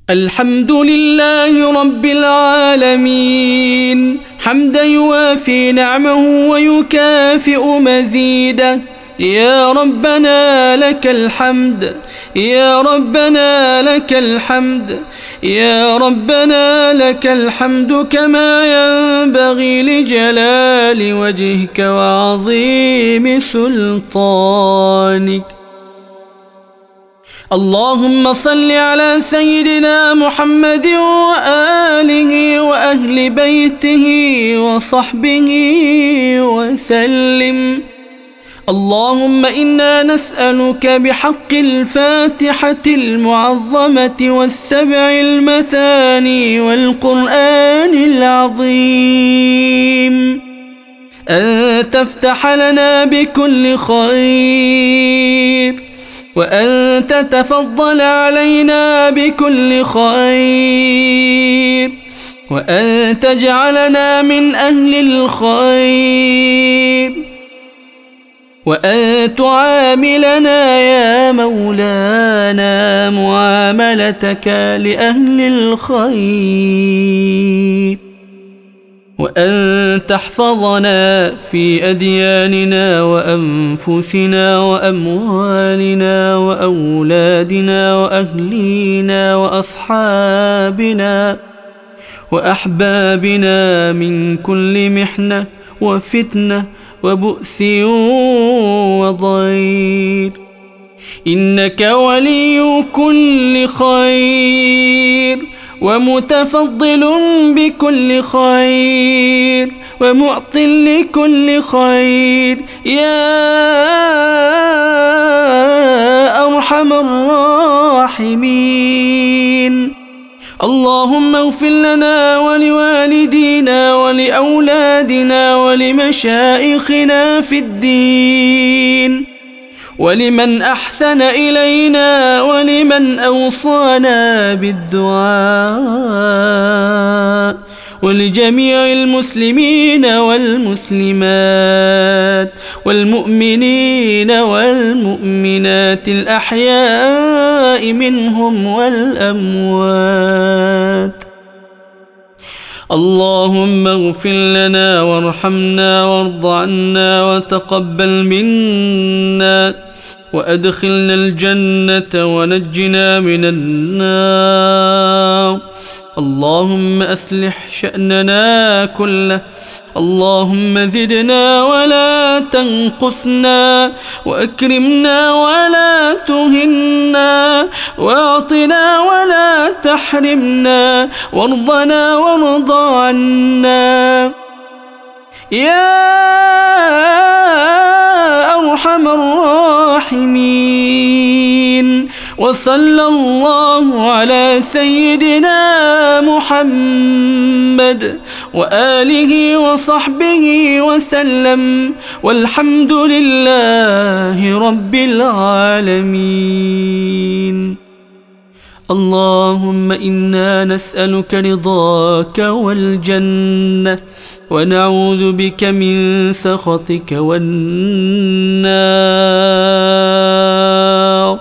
الحمد لله رب العالمين حمدا يوافي نعمه ويكافئ مزيده. يا ربنا لك الحمد، يا ربنا لك الحمد، يا ربنا لك الحمد كما ينبغي لجلال وجهك وعظيم سلطانك. اللهم صل على سيدنا محمد وآله وأهل بيته وصحبه وسلم. اللهم إنا نسألك بحق الفاتحة المعظمة والسبع المثاني والقرآن العظيم أن تفتح لنا بكل خير، وأن تتفضل علينا بكل خير، وأن تجعلنا من أهل الخير، وأن تعاملنا يا مولانا معاملتك لأهل الخير، وأن تحفظنا في أدياننا وأنفسنا وأموالنا وأولادنا وأهلينا وأصحابنا وأحبابنا من كل محنة وفتنة وبؤس وضير، إنك ولي كل خير ومتفضل بكل خير ومعط لكل خير يا أرحم الراحمين. اللهم اغفر لنا ولوالدينا ولأولادنا ولمشائخنا في الدين، ولمن أحسن إلينا ولمن أوصانا بالدعاء، ولجميع المسلمين والمسلمات والمؤمنين والمؤمنات الأحياء منهم والأموات. اللهم اغفر لنا وارحمنا وارض عنا وتقبل منا وأدخلنا الجنة ونجنا من النار. اللهم أصلح شأننا كله، اللهم زدنا ولا تنقصنا، وأكرمنا ولا تهنا، وأعطنا ولا تحرمنا، وارضنا وارض عنا يا أرحم الراحمين. وصلى الله على سيدنا محمد وآله وصحبه وسلم، والحمد لله رب العالمين. اللهم إنا نسألك رضاك والجنة، ونعوذ بك من سخطك والنار.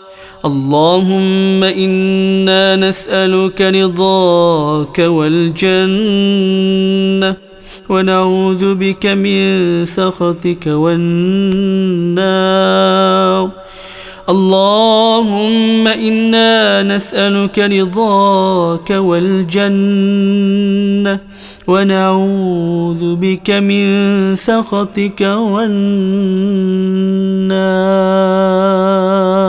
اللهم إنا نسألك رضاك والجنة، ونعوذ بك من سخطك والنار. اللهم إنا نسألك رضاك والجنة، ونعوذ بك من سخطك والنار.